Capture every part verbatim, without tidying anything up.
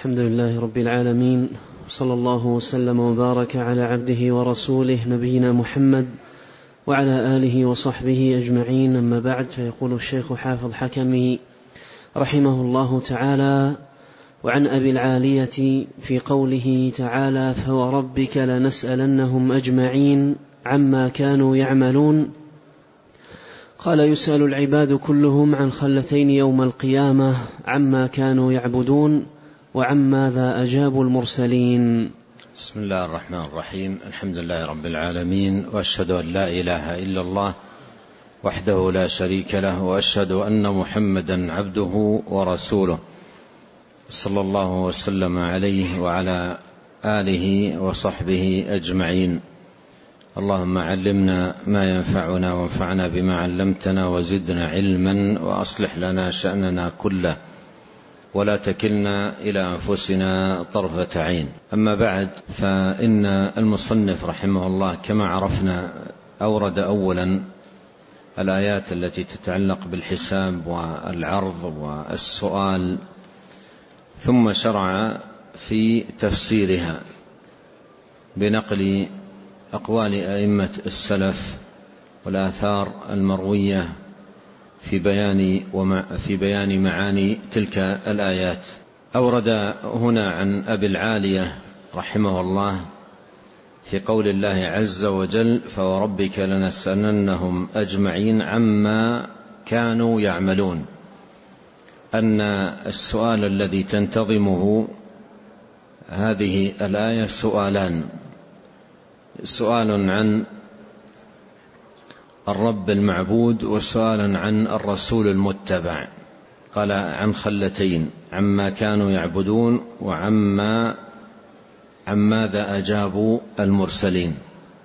الحمد لله رب العالمين، صلى الله وسلم وبارك على عبده ورسوله نبينا محمد وعلى آله وصحبه أجمعين. أما بعد، فيقول الشيخ حافظ حكمي رحمه الله تعالى: وعن أبي العالية في قوله تعالى: فوربك لنسألنهم أجمعين عما كانوا يعملون، قال: يسأل العباد كلهم عن خلتين يوم القيامة عما كانوا يعبدون وعماذا أجابوا المرسلين. بسم الله الرحمن الرحيم. الحمد لله رب العالمين، وأشهد أن لا إله إلا الله وحده لا شريك له، وأشهد أن محمدا عبده ورسوله، صلى الله وسلم عليه وعلى آله وصحبه أجمعين. اللهم علمنا ما ينفعنا وانفعنا بما علمتنا وزدنا علما، وأصلح لنا شأننا كله ولا تكلنا إلى أنفسنا طرفة عين. أما بعد، فإن المصنف رحمه الله كما عرفنا أورد أولا الآيات التي تتعلق بالحساب والعرض والسؤال، ثم شرع في تفسيرها بنقل أقوال أئمة السلف والآثار المروية في بيان في بيان معاني تلك الآيات. أورد هنا عن أبي العالية رحمه الله في قول الله عز وجل: فوربك لنسألنهم أجمعين عما كانوا يعملون، أن السؤال الذي تنتظمه هذه الآية سؤالان: سؤال عن الرب المعبود، وسؤال عن الرسول المتبع. قال عن خلتين: عما كانوا يعبدون وعما عماذا أجابوا المرسلين.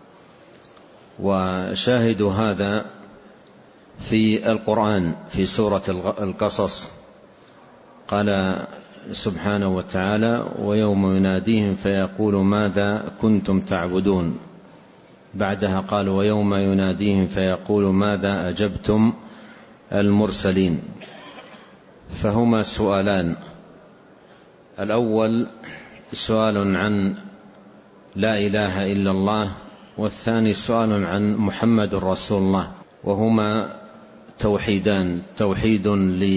وشاهد هذا في القرآن في سورة القصص، قال سبحانه وتعالى: ويوم يناديهم فيقول ماذا كنتم تعبدون. بعدها قال: ويوم يناديهم فيقول ماذا أجبتم المرسلين. فهما سؤالان: الأول سؤال عن لا إله إلا الله، والثاني سؤال عن محمد رسول الله، وهما توحيدان: توحيد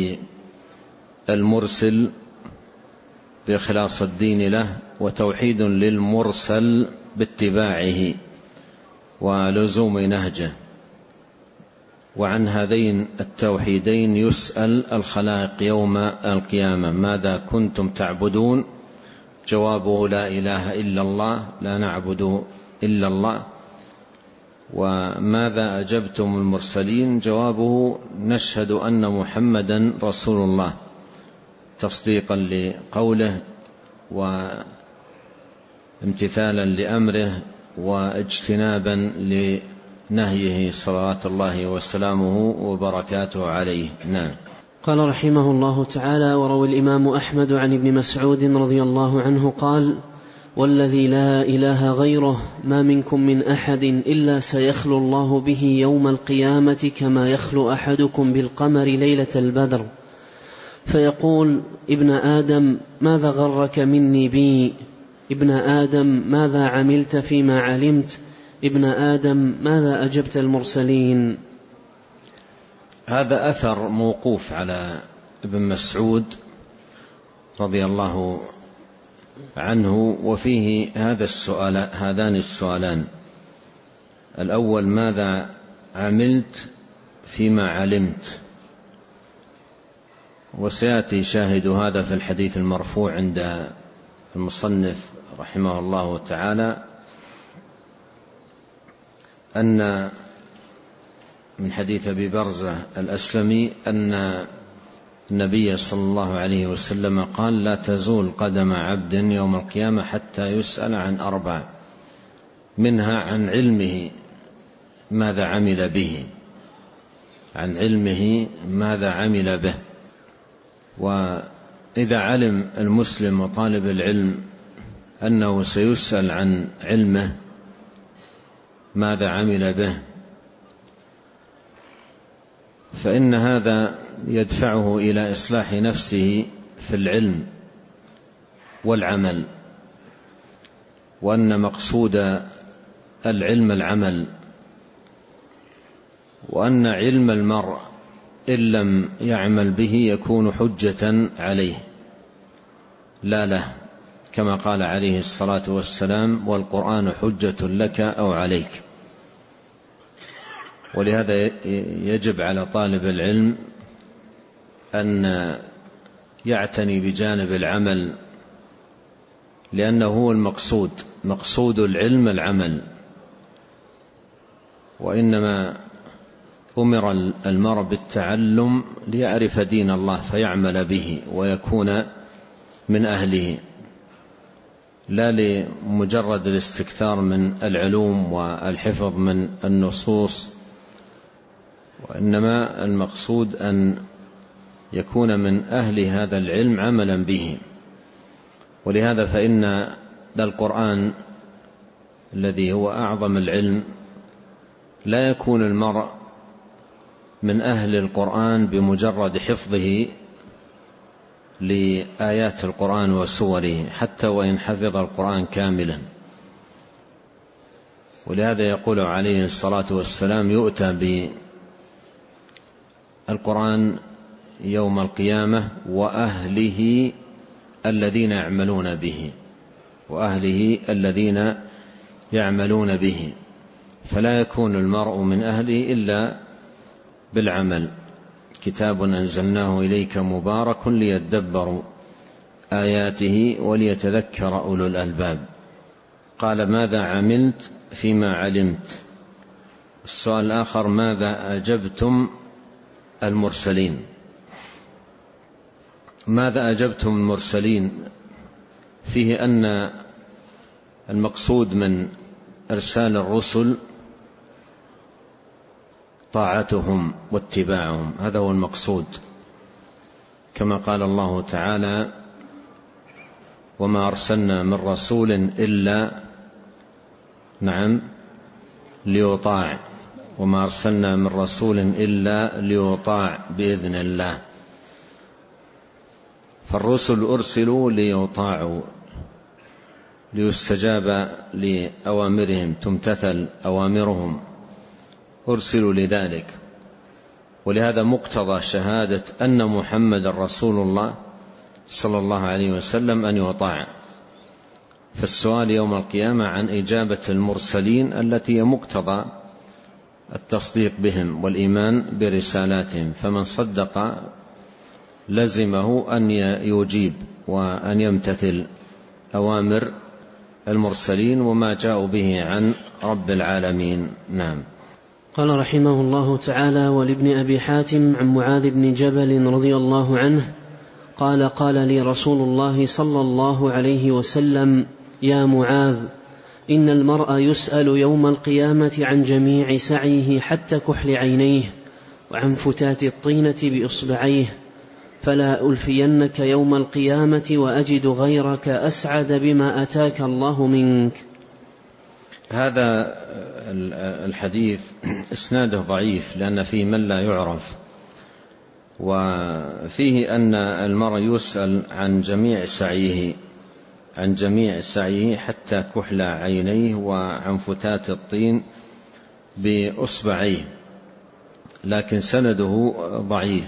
للمرسل بإخلاص الدين له، وتوحيد للمرسل باتباعه ولزوم نهجه. وعن هذين التوحيدين يسأل الخلائق يوم القيامة: ماذا كنتم تعبدون؟ جوابه: لا إله إلا الله، لا نعبد إلا الله. وماذا أجبتم المرسلين؟ جوابه: نشهد أن محمدا رسول الله، تصديقا لقوله وامتثالا لأمره واجتنابا لنهيه صلوات الله وسلامه وبركاته عليه. نعم. قال رحمه الله تعالى: وروى الإمام أحمد عن ابن مسعود رضي الله عنه قال: والذي لا إله غيره ما منكم من أحد إلا سيخلو الله به يوم القيامة كما يخلو أحدكم بالقمر ليلة البدر، فيقول: ابن آدم ماذا غرك مني بي؟ ابن آدم ماذا عملت فيما علمت؟ ابن آدم ماذا أجبت المرسلين؟ هذا أثر موقوف على ابن مسعود رضي الله عنه، وفيه هذا السؤال هذان السؤالان: الأول ماذا عملت فيما علمت؟ وسيأتي شاهد هذا في الحديث المرفوع عند المصنف رحمه الله تعالى، أن من حديث أبي برزة الأسلمي أن النبي صلى الله عليه وسلم قال: لا تزول قدم عبد يوم القيامة حتى يسأل عن أربع، منها عن علمه ماذا عمل به، عن علمه ماذا عمل به. وإذا علم المسلم وطالب العلم أنه سيسأل عن علمه ماذا عمل به، فإن هذا يدفعه إلى إصلاح نفسه في العلم والعمل، وأن مقصود العلم العمل، وأن علم المرء إن لم يعمل به يكون حجة عليه لا له، كما قال عليه الصلاة والسلام: والقرآن حجة لك أو عليك. ولهذا يجب على طالب العلم أن يعتني بجانب العمل، لأنه هو المقصود، مقصود العلم العمل. وإنما أمر المرء بالتعلم ليعرف دين الله فيعمل به ويكون من أهله، لا لمجرد الاستكثار من العلوم والحفظ من النصوص، وإنما المقصود أن يكون من أهل هذا العلم عملا به. ولهذا فإن ذا القرآن الذي هو أعظم العلم لا يكون المرء من أهل القرآن بمجرد حفظه لآيات القرآن وسوره، حتى وإن حفظ القرآن كاملا. ولهذا يقول عليه الصلاة والسلام: يؤتى بالقرآن يوم القيامة وأهله الذين يعملون به، وأهله الذين يعملون به. فلا يكون المرء من أهله إلا بالعمل. كتاب أنزلناه إليك مبارك ليدبروا آياته وليتذكر أولو الألباب. قال: ماذا عملت فيما علمت؟ السؤال الآخر: ماذا أجبتم المرسلين؟ ماذا أجبتم المرسلين؟ فيه أن المقصود من إرسال الرسل طاعتهم واتباعهم، هذا هو المقصود، كما قال الله تعالى: وما أرسلنا من رسول إلا نعم ليطاع، وما أرسلنا من رسول إلا ليطاع بإذن الله. فالرسل أرسلوا ليطاعوا، ليستجاب لأوامرهم، تمتثل أوامرهم، أرسلوا لذلك. ولهذا مقتضى شهادة أن محمد رسول الله صلى الله عليه وسلم أن يطاع. فالسؤال يوم القيامة عن إجابة المرسلين التي هي مقتضى التصديق بهم والإيمان برسالاتهم، فمن صدق لزمه أن يجيب وأن يمتثل أوامر المرسلين وما جاءوا به عن رب العالمين. نعم. قال رحمه الله تعالى: ولابن أبي حاتم عن معاذ بن جبل رضي الله عنه قال: قال لي رسول الله صلى الله عليه وسلم: يا معاذ، إن المرء يسأل يوم القيامة عن جميع سعيه حتى كحل عينيه وعن فتات الطينة بإصبعيه، فلا ألفينك يوم القيامة وأجد غيرك أسعد بما أتاك الله منك. هذا الحديث إسناده ضعيف لأن فيه من لا يعرف، وفيه أن المرء يسأل عن جميع سعيه عن جميع سعيه حتى كحل عينيه وعن فتات الطين بأصبعيه، لكن سنده ضعيف.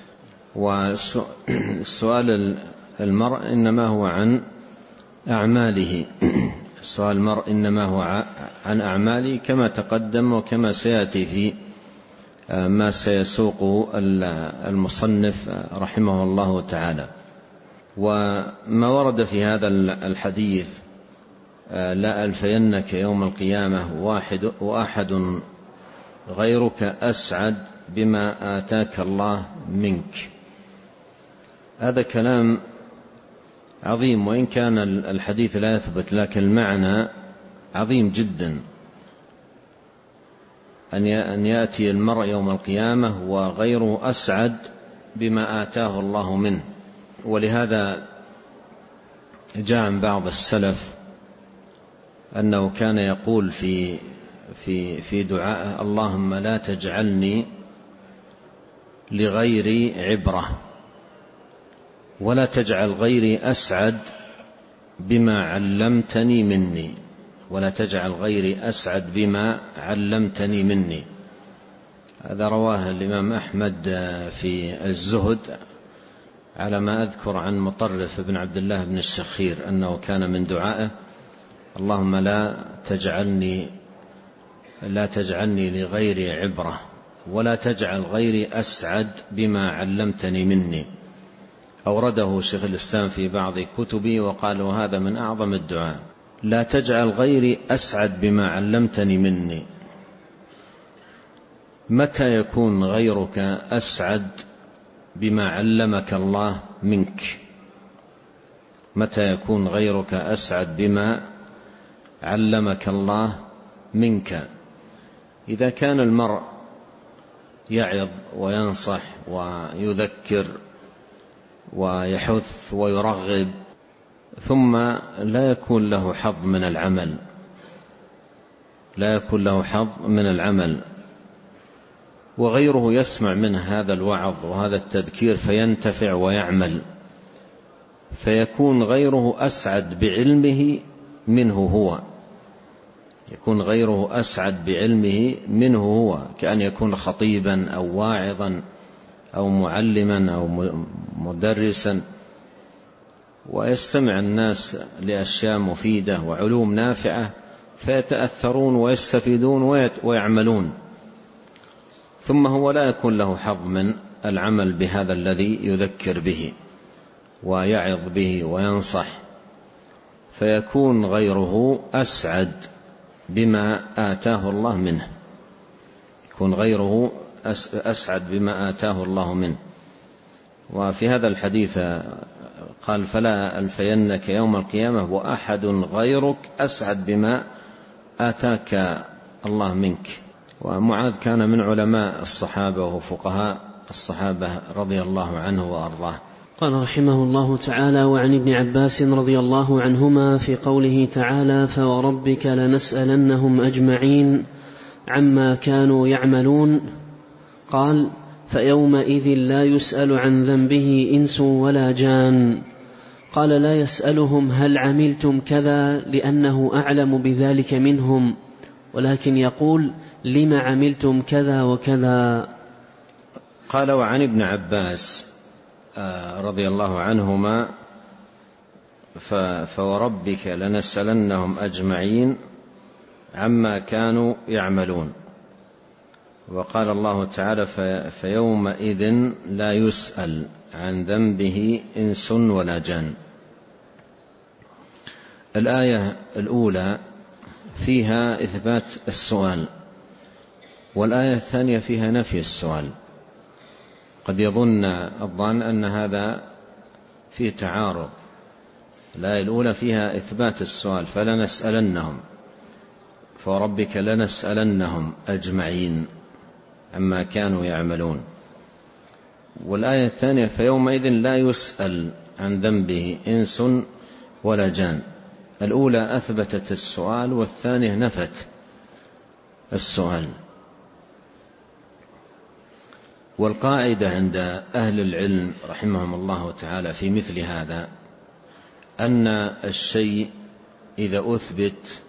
والسؤال المرء إنما هو عن أعماله السؤال المرء إنما هو عن أعماله كما تقدم وكما سيأتي في ما سيسوق المصنف رحمه الله تعالى. وما ورد في هذا الحديث: لا ألفينك يوم القيامة واحد وأحد غيرك أسعد بما آتاك الله منك، هذا كلام عظيم، وإن كان الحديث لا يثبت لكن المعنى عظيم جدا، أن يأتي المرء يوم القيامة وغيره أسعد بما آتاه الله منه. ولهذا جاء عن بعض السلف أنه كان يقول في في في دعائه: اللهم لا تجعلني لغيري عبرة، ولا تجعل غيري أسعد بما علمتني مني، ولا تجعل غيري أسعد بما علمتني مني. هذا رواه الإمام أحمد في الزهد على ما أذكر عن مطرف بن عبد الله بن الشخير أنه كان من دعائه: اللهم لا تجعلني لا تجعلني لغيري عبرة، ولا تجعل غيري أسعد بما علمتني مني. أورده شيخ الإسلام في بعض كتبه وقال: وهذا من أعظم الدعاء، لا تجعل غيري أسعد بما علمتني مني. متى يكون غيرك أسعد بما علمك الله منك؟ متى يكون غيرك أسعد بما علمك الله منك؟ إذا كان المرء يعظ وينصح ويذكر ويحث ويرغب ثم لا يكون له حظ من العمل لا يكون له حظ من العمل وغيره يسمع منه هذا الوعظ وهذا التذكير فينتفع ويعمل، فيكون غيره أسعد بعلمه منه هو يكون غيره أسعد بعلمه منه هو كأن يكون خطيبا أو واعظا أو معلما أو مدرسا، ويستمع الناس لأشياء مفيدة وعلوم نافعة فيتأثرون ويستفيدون ويعملون، ثم هو لا يكون له حظ من العمل بهذا الذي يذكر به ويعظ به وينصح، فيكون غيره أسعد بما آتاه الله منه يكون غيره أسعد بما آتاه الله منه. وفي هذا الحديث قال: فلا ألفينك يوم القيامة وأحد غيرك أسعد بما آتاك الله منك. ومعاذ كان من علماء الصحابة وفقهاء الصحابة رضي الله عنه وأرضاه. قال رحمه الله تعالى: وعن ابن عباس رضي الله عنهما في قوله تعالى: فوربك لنسألنهم أجمعين عما كانوا يعملون، قال: فيومئذ لا يسأل عن ذنبه إنس ولا جان. قال: لا يسألهم هل عملتم كذا لأنه أعلم بذلك منهم، ولكن يقول: لم عملتم كذا وكذا. قال: وعن ابن عباس رضي الله عنهما: فوربك لنسألنهم أجمعين عما كانوا يعملون. وقال الله تعالى: فيومئذ لا يسأل عن ذنبه إنس ولا جان. الآية الأولى فيها إثبات السؤال، والآية الثانية فيها نفي السؤال. قد يظن الظن أن هذا فيه تعارض. الآية الأولى فيها إثبات السؤال: فلنسألنهم، فوربك لنسألنهم أجمعين عما كانوا يعملون. والآية الثانية: فيومئذ لا يسأل عن ذنبه إنس ولا جان. الأولى أثبتت السؤال والثانية نفت السؤال. والقاعدة عند أهل العلم رحمهم الله تعالى في مثل هذا أن الشيء إذا أثبت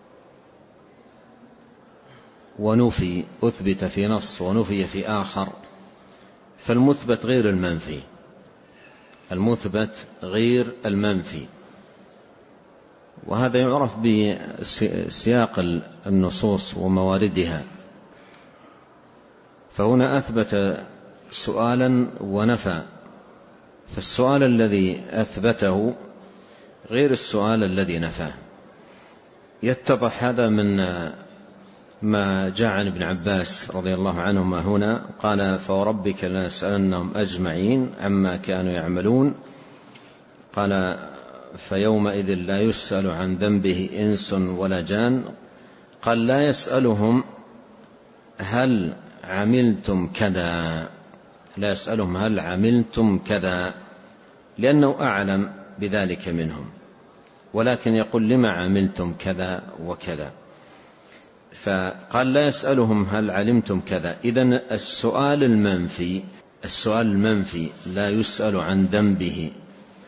ونفي أثبت في نص ونفي في آخر فالمثبت غير المنفي المثبت غير المنفي وهذا يعرف بسياق النصوص ومواردها. فهنا أثبت سؤالا ونفى، فالسؤال الذي أثبته غير السؤال الذي نفاه. يتضح هذا من ما جاء عن ابن عباس رضي الله عنهما هنا قال: فوربك لنسألنهم أجمعين عما كانوا يعملون. قال: فيومئذ لا يسأل عن ذنبه إنس ولا جان. قال: لا يسألهم هل عملتم كذا لا يسألهم هل عملتم كذا لأنه أعلم بذلك منهم، ولكن يقول: لما عملتم كذا وكذا. فقال: لا يسألهم هل علمتم كذا. إذن السؤال المنفي السؤال المنفي لا يسأل عن ذنبه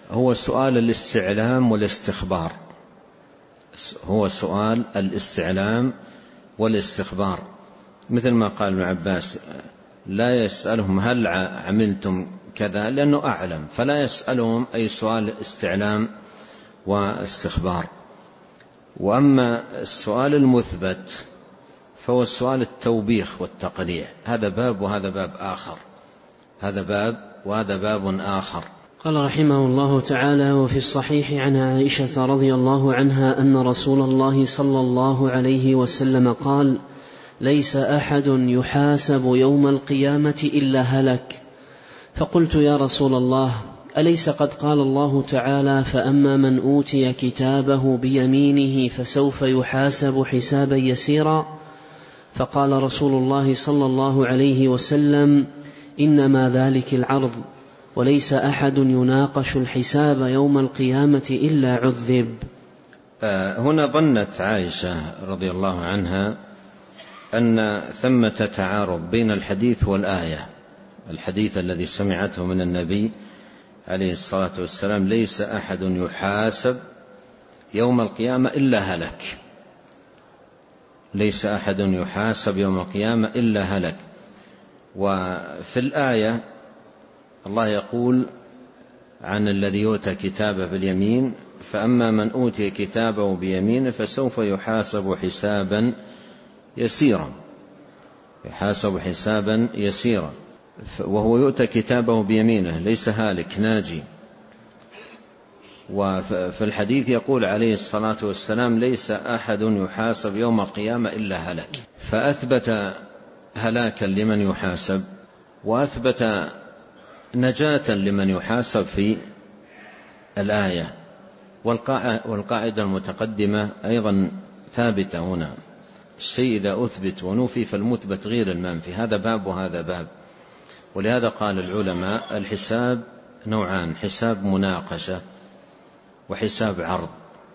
هو سؤال الاستعلام والاستخبار، هو سؤال الاستعلام والاستخبار، مثل ما قال ابن عباس لا يسألهم هل عملتم كذا لأنه أعلم، فلا يسألهم أي سؤال استعلام واستخبار. وأما السؤال المثبت فهو السؤال التوبيخ والتقريع، هذا باب وهذا باب آخر، هذا باب وهذا باب آخر. قال رحمه الله تعالى: وفي الصحيح عن عائشة رضي الله عنها أن رسول الله صلى الله عليه وسلم قال: ليس أحد يحاسب يوم القيامة إلا هلك. فقلت: يا رسول الله، أليس قد قال الله تعالى: فأما من أوتي كتابه بيمينه فسوف يحاسب حسابا يسيرا؟ فقال رسول الله صلى الله عليه وسلم: إنما ذلك العرض، وليس أحد يناقش الحساب يوم القيامة إلا عذب. هنا ظنت عائشة رضي الله عنها أن ثمة تعارض بين الحديث والآية، الحديث الذي سمعته من النبي عليه الصلاة والسلام: ليس أحد يحاسب يوم القيامة إلا هلك، ليس أحد يحاسب يوم القيامة إلا هلك. وفي الآية الله يقول عن الذي يؤتى كتابه باليمين: فأما من أوتي كتابه بيمينه فسوف يحاسب حسابا يسيرا، يحاسب حسابا يسيرا، وهو يؤتى كتابه بيمينه ليس هالك ناجي. وفي الحديث يقول عليه الصلاة والسلام: ليس أحد يحاسب يوم القيامة إلا هلك، فأثبت هلاكا لمن يحاسب وأثبت نجاة لمن يحاسب في الآية. والقاعدة المتقدمة أيضا ثابتة هنا، الشيء إذا أثبت ونفي فالمثبت غير المنفي، هذا باب وهذا باب. ولهذا قال العلماء: الحساب نوعان، حساب مناقشة وحساب عرض،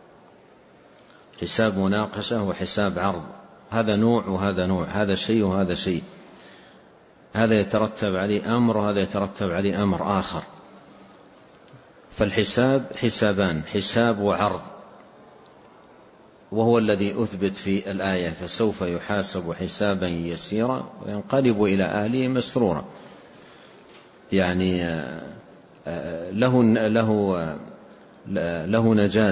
حساب مناقشة وحساب عرض، هذا نوع وهذا نوع، هذا شيء وهذا شيء، هذا يترتب عليه أمر وهذا يترتب عليه أمر آخر. فالحساب حسابان، حساب وعرض، وهو الذي أثبت في الآية: فسوف يحاسب حسابا يسيرا وينقلب إلى أهله مسرورا، يعني له له له نجاة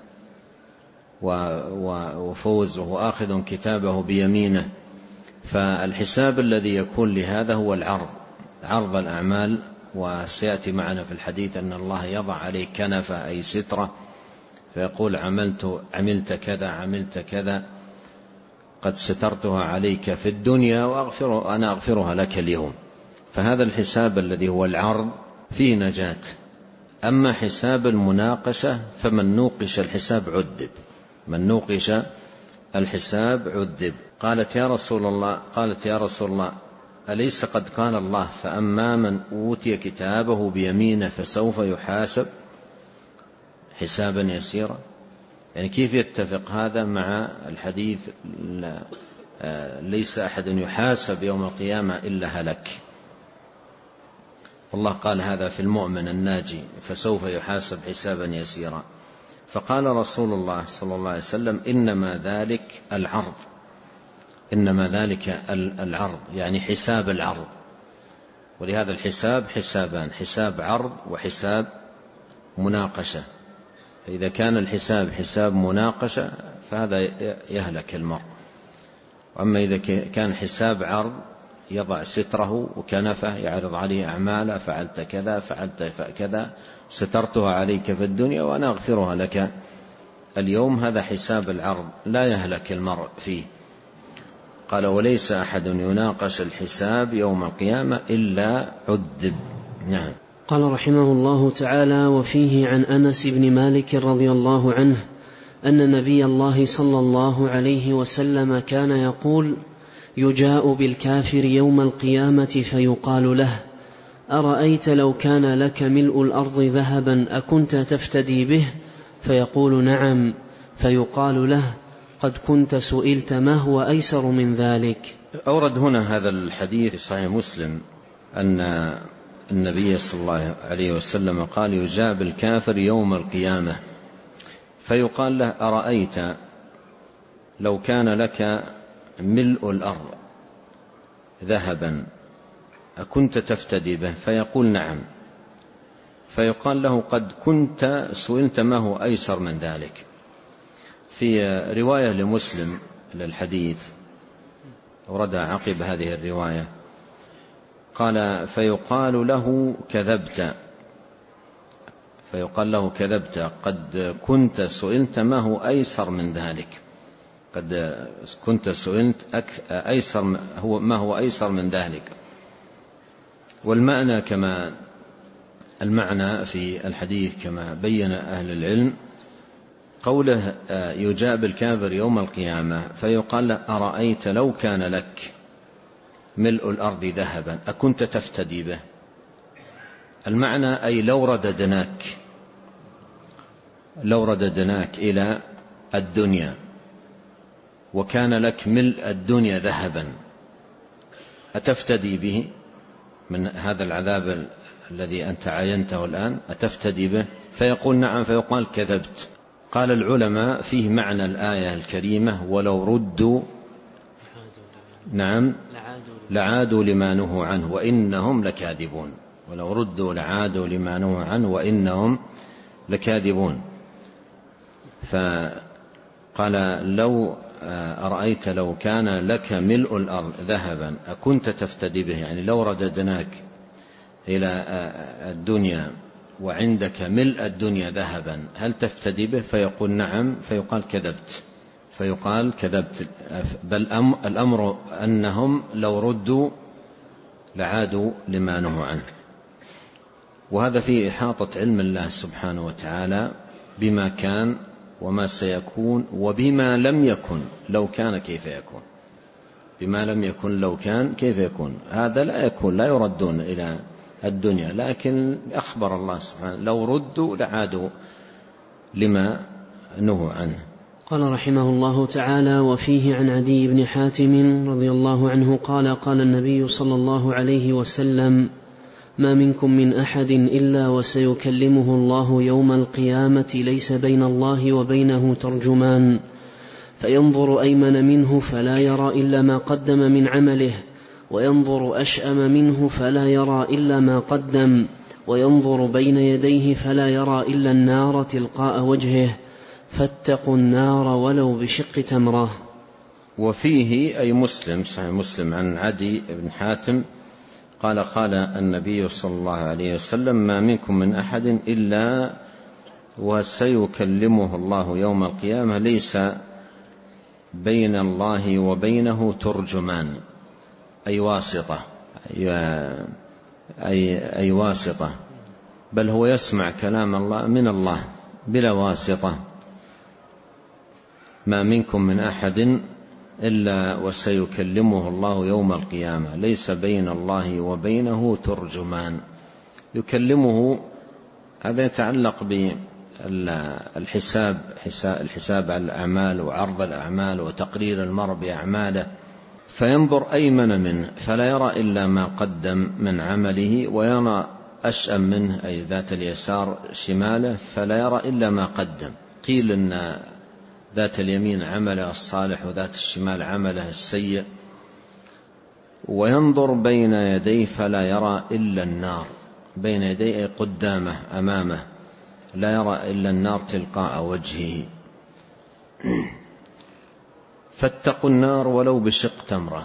وفوز وهو آخذ كتابه بيمينه. فالحساب الذي يكون لهذا هو العرض، عرض الأعمال. وسيأتي معنا في الحديث أن الله يضع عليه كنفة أي سترة، فيقول: عملت عملت كذا عملت كذا قد سترتها عليك في الدنيا وأغفر أنا أغفرها لك اليوم. فهذا الحساب الذي هو العرض فيه نجاة. أما حساب المناقشة فمن نوقش الحساب عذب، من نوقش الحساب عذب. قالت: يا رسول الله قالت يا رسول الله أليس قد قال الله: فأما من أوتي كتابه بيمينه فسوف يحاسب حسابا يسيرا؟ يعني كيف يتفق هذا مع الحديث: ليس أحد يحاسب يوم القيامة إلا هلك؟ والله قال هذا في المؤمن الناجي، فسوف يحاسب حسابا يسيرا. فقال رسول الله صلى الله عليه وسلم: إنما ذلك العرض، إنما ذلك العرض، يعني حساب العرض. ولهذا الحساب حسابان، حساب عرض وحساب مناقشة. فإذا كان الحساب حساب مناقشة فهذا يهلك المرء، وأما إذا كان حساب عرض يضع ستره وكنفه يعرض عليه أعماله: فعلت كذا فعلت كذا سترتها عليك في الدنيا وأنا أغفرها لك اليوم، هذا حساب العرض لا يهلك المرء فيه. قال: وليس أحد يناقش الحساب يوم القيامة إلا عذب. نعم. قال رحمه الله تعالى: وفيه عن أنس بن مالك رضي الله عنه أن نبي الله صلى الله عليه وسلم كان يقول: يجاء بالكافر يوم القيامة فيقال له: أرأيت لو كان لك ملء الأرض ذهبا أكنت تفتدي به؟ فيقول: نعم. فيقال له: قد كنت سئلت ما هو أيسر من ذلك. أورد هنا هذا الحديث في صحيح مسلم أن النبي صلى الله عليه وسلم قال يجاء بالكافر يوم القيامة فيقال له أرأيت لو كان لك ملء الأرض ذهبا أكنت تفتدي به؟ فيقول نعم. فيقال له قد كنت سئلت ما هو أيسر من ذلك. في رواية لمسلم للحديث وردها عقب هذه الرواية قال فيقال له كذبت فيقال له كذبت قد كنت سئلت ما هو أيسر من ذلك قد كنت سئلت أيسر هو ما هو أيسر من ذلك. والمعنى كما المعنى في الحديث كما بين أهل العلم قوله يجاء بالكافر يوم القيامة فيقال له أرأيت لو كان لك ملء الأرض ذهبا أكنت تفتدي به؟ المعنى أي لو رددناك لو رددناك إلى الدنيا وكان لك ملء الدنيا ذهبا أتفتدي به من هذا العذاب الذي أنت عاينته الآن؟ أتفتدي به؟ فيقول نعم. فيقال كذبت. قال العلماء فيه معنى الآية الكريمة ولو ردوا نعم لعادوا لما نهوا عنه وإنهم لكاذبون. ولو ردوا لعادوا لما نهوا عنه وإنهم لكاذبون. فقال لو أرأيت لو كان لك ملء الأرض ذهبا أكنت تفتدي به؟ يعني لو رددناك إلى الدنيا وعندك ملء الدنيا ذهبا هل تفتدي به؟ فيقول نعم. فيقال كذبت. فيقال كذبت. بل الأمر أنهم لو ردوا لعادوا لما نهوا عنه. وهذا فيه إحاطة علم الله سبحانه وتعالى بما كان وما سيكون وبما لم يكن لو كان كيف يكون. بما لم يكن لو كان كيف يكون. هذا لا يكون لا يردون إلى الدنيا لكن أخبر الله سبحانه لو ردوا لعادوا لما نهوا عنه. قال رحمه الله تعالى وفيه عن عدي بن حاتم رضي الله عنه قال قال النبي صلى الله عليه وسلم ما منكم من أحد إلا وسيكلمه الله يوم القيامة ليس بين الله وبينه ترجمان فينظر أيمن منه فلا يرى إلا ما قدم من عمله وينظر أشأم منه فلا يرى إلا ما قدم وينظر بين يديه فلا يرى إلا النار تلقاء وجهه فاتقوا النار ولو بشق تمرة. وفيه أي مسلم صحيح مسلم عن عدي بن حاتم قال قال النبي صلى الله عليه وسلم ما منكم من أحد إلا وسيكلمه الله يوم القيامة ليس بين الله وبينه ترجمان أي واسطة أي, أي, أي واسطة بل هو يسمع كلام الله من الله بلا واسطة. ما منكم من أحد إلا وسيكلمه الله يوم القيامة ليس بين الله وبينه ترجمان. يكلمه هذا يتعلق بالحساب الحساب على الأعمال وعرض الأعمال وتقرير المرء بأعماله. فينظر أيمن منه فلا يرى إلا ما قدم من عمله ويرى أشأم منه أي ذات اليسار شماله فلا يرى إلا ما قدم. قيل أن ذات اليمين عمله الصالح وذات الشمال عمله السيء. وينظر بين يديه فلا يرى إلا النار بين يديه قدامه أمامه لا يرى إلا النار تلقاء وجهه. فاتقوا النار ولو بشق تمرة.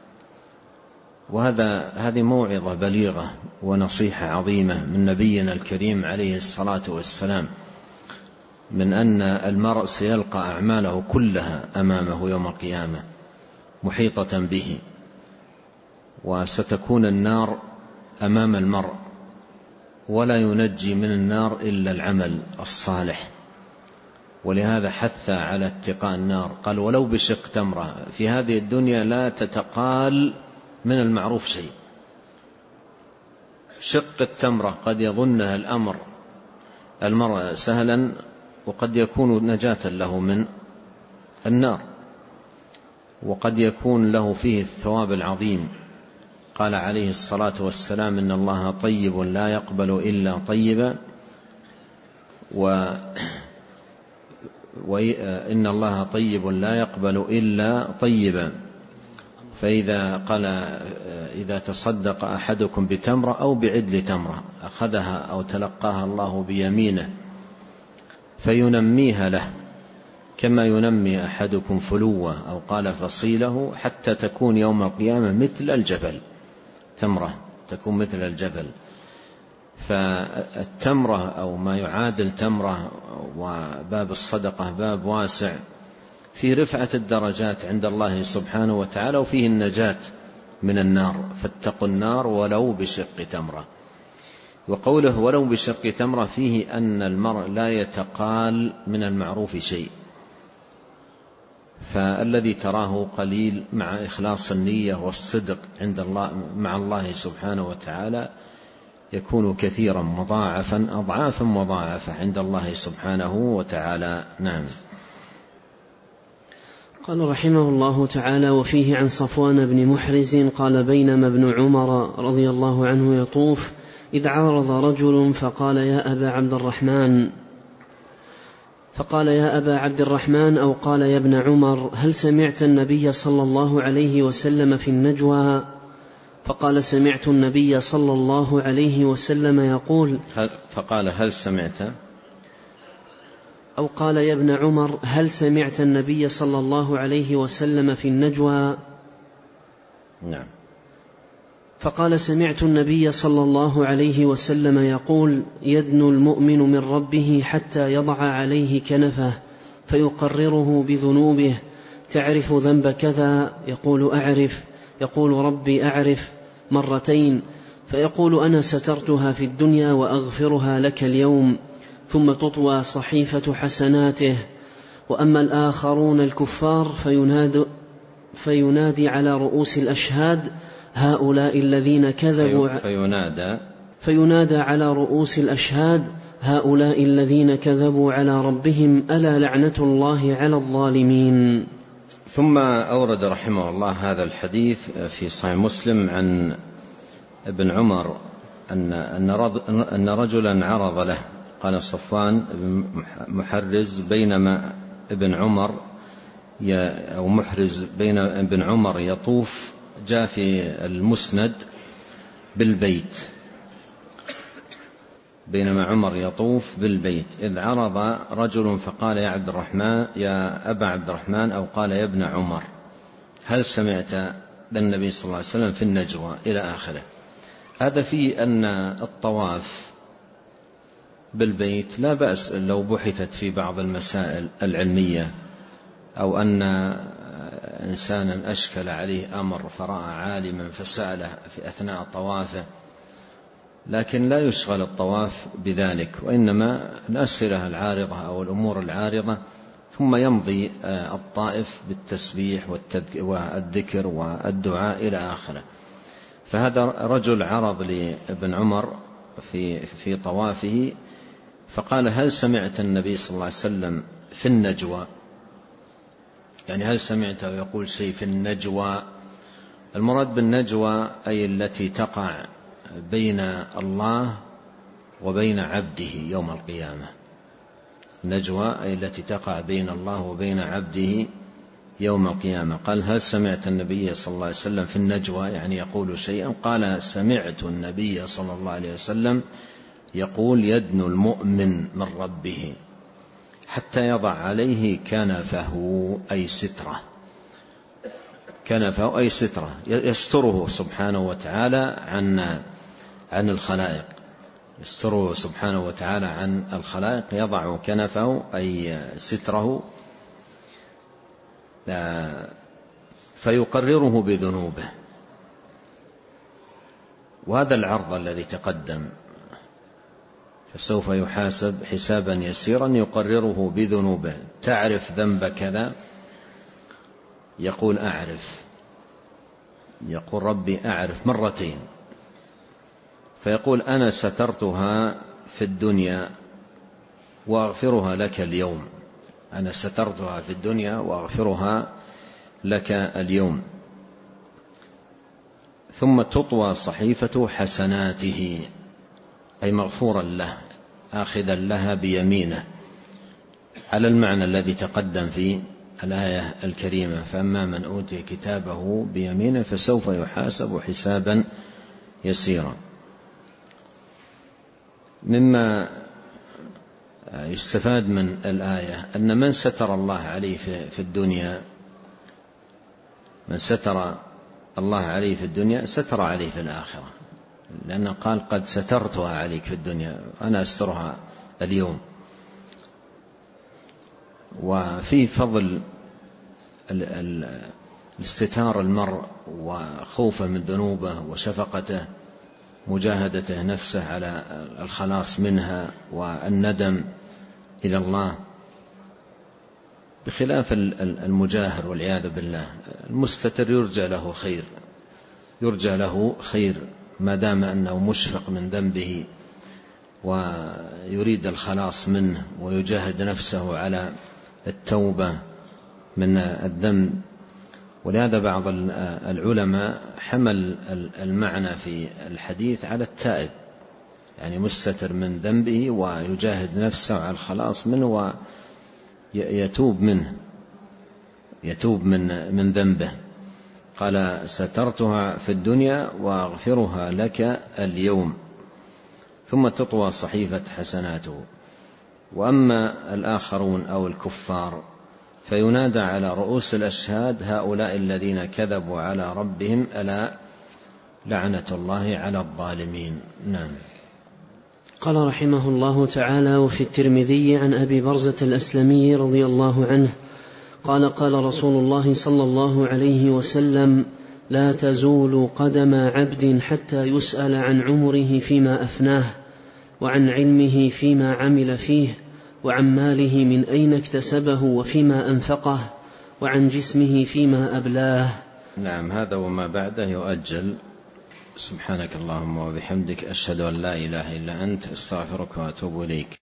وهذا هذه موعظة بليغة ونصيحة عظيمة من نبينا الكريم عليه الصلاة والسلام من أن المرء سيلقى أعماله كلها أمامه يوم القيامة محيطة به وستكون النار أمام المرء ولا ينجي من النار إلا العمل الصالح. ولهذا حث على اتقاء النار قال ولو بشق تمرة. في هذه الدنيا لا تتقال من المعروف شيء. شق التمرة قد يظنها الأمر المرء سهلا وقد يكون نجاة له من النار وقد يكون له فيه الثواب العظيم قال عليه الصلاة والسلام: إن الله طيب لا يقبل إلا طيبا، و وإن الله طيب لا يقبل إلا طيبا. فإذا قال إذا تصدق أحدكم بتمرة أو بعدل تمرة أخذها أو تلقاها الله بيمينه فينميها له كما ينمي أحدكم فلوة أو قال فصيله، حتى تكون يوم القيامة مثل الجبل، تمرة تكون مثل الجبل. فالتمرة أو ما يعادل تمرة وباب الصدقة باب واسع في رفعة الدرجات عند الله سبحانه وتعالى، وفيه النجاة من النار، فاتقوا النار ولو بشق تمرة. وقوله ولو بشق تمرة فيه أن المرء لا يتقال من المعروف شيء، فالذي تراه قليل مع إخلاص النية والصدق عند الله مع الله سبحانه وتعالى يكون كثيرا مضاعفا أضعافا مضاعفة عند الله سبحانه وتعالى. نعم. قال رحمه الله تعالى: وفيه عن صفوان بن محرز قال: بينما ابن عمر رضي الله عنه يطوف إذ عارض رجل فقال: يا أبا عبد الرحمن فقال يا أبا عبد الرحمن أو قال يا ابن عمر: هل سمعت النبي صلى الله عليه وسلم في النجوى؟ فقال: سمعت النبي صلى الله عليه وسلم يقول. فقال: هل سمعت أو قال يا ابن عمر: هل سمعت النبي صلى الله عليه وسلم في النجوى؟ نعم. فقال: سمعت النبي صلى الله عليه وسلم يقول: يدنو المؤمن من ربه حتى يضع عليه كنفه فيقرره بذنوبه، تعرف ذنب كذا؟ يقول: أعرف. يقول: ربي أعرف، مرتين. فيقول: أنا سترتها في الدنيا وأغفرها لك اليوم. ثم تطوى صحيفة حسناته. وأما الآخرون الكفار فينادي, فينادي على رؤوس الأشهاد: هؤلاء الذين كذبوا فينادى فينادى على رؤوس الأشهاد: هؤلاء الذين كذبوا على ربهم، ألا لعنة الله على الظالمين. ثم أورد رحمه الله هذا الحديث في صحيح مسلم عن ابن عمر أن أن رجلا عرض له، قال صفوان بن محرز: بينما ابن عمر أو محرز بين ابن عمر يطوف، جاء في المسند بالبيت: بينما عمر يطوف بالبيت إذ عرض رجل فقال: يا عبد الرحمن يا أبا عبد الرحمن أو قال يا ابن عمر: هل سمعت النبي صلى الله عليه وسلم في النجوى، إلى آخره. هذا فيه أن الطواف بالبيت لا بأس لو بحثت في بعض المسائل العلمية، أو أن إنسانا أشكل عليه أمر فرأى عالما فسأله في أثناء طوافه، لكن لا يشغل الطواف بذلك، وإنما الأسئلة العارضة أو الأمور العارضة، ثم يمضي الطائف بالتسبيح والذكر والدعاء إلى آخره. فهذا رجل عرض لابن عمر في في طوافه فقال: هل سمعت النبي صلى الله عليه وسلم في النجوى؟ يعني هل سمعته يقول شيء في النجوى؟ المراد بالنجوى أي التي تقع بين الله وبين عبده يوم القيامة. النجوى أي التي تقع بين الله وبين عبده يوم القيامة. قال: هل سمعت النبي صلى الله عليه وسلم في النجوى؟ يعني يقول شيئا. قال: سمعت النبي صلى الله عليه وسلم يقول: يدنو المؤمن من ربه حتى يضع عليه كنفه أي سترة، كنفه أي سترة يستره سبحانه وتعالى عن عن الخلائق، يستره سبحانه وتعالى عن الخلائق، يضع كنفه أي ستره فيقرره بذنوبه. وهذا العرض الذي تقدم، فسوف يحاسب حسابا يسيرا يقرره بذنوبه. تعرف ذنب كذا؟ يقول: أعرف. يقول: ربي أعرف، مرتين. فيقول: أنا سترتها في الدنيا وأغفرها لك اليوم، أنا سترتها في الدنيا وأغفرها لك اليوم. ثم تطوى صحيفة حسناته، أي مغفورا له آخذا لها بيمينه، على المعنى الذي تقدم في الآية الكريمة: فأما من أوتي كتابه بيمينه فسوف يحاسب حسابا يسيرا. مما يستفاد من الآية أن من ستر الله عليه في الدنيا من ستر الله عليه في الدنيا ستر عليه في الآخرة، لأنه قال: قد سترتها عليك في الدنيا، أنا أسترها اليوم. وفي فضل الاستتار المرء وخوفه من ذنوبه وشفقته، مجاهدته نفسه على الخلاص منها والندم إلى الله، بخلاف المجاهر والعياذ بالله. المستتر يرجى له خير، يرجى له خير ما دام أنه مشفق من ذنبه ويريد الخلاص منه ويجاهد نفسه على التوبة من الذنب. ولهذا بعض العلماء حمل المعنى في الحديث على التائب، يعني مستتر من ذنبه ويجاهد نفسه على الخلاص منه ويتوب منه، يتوب من من ذنبه. قال: سترتها في الدنيا وأغفرها لك اليوم. ثم تطوى صحيفة حسناته. وأما الآخرون أو الكفار فينادى على رؤوس الأشهاد: هؤلاء الذين كذبوا على ربهم ألا لعنة الله على الظالمين. نعم. قال رحمه الله تعالى: وفي الترمذي عن أبي برزة الأسلمي رضي الله عنه قال: قال رسول الله صلى الله عليه وسلم: لا تزول قدم عبد حتى يسأل عن عمره فيما أفناه، وعن علمه فيما عمل فيه، وعن ماله من أين اكتسبه وفيما أنفقه، وعن جسمه فيما أبلاه. نعم. هذا وما بعده يؤجل. سبحانك اللهم وبحمدك، أشهد أن لا إله إلا أنت، أستغفرك وأتوب إليك.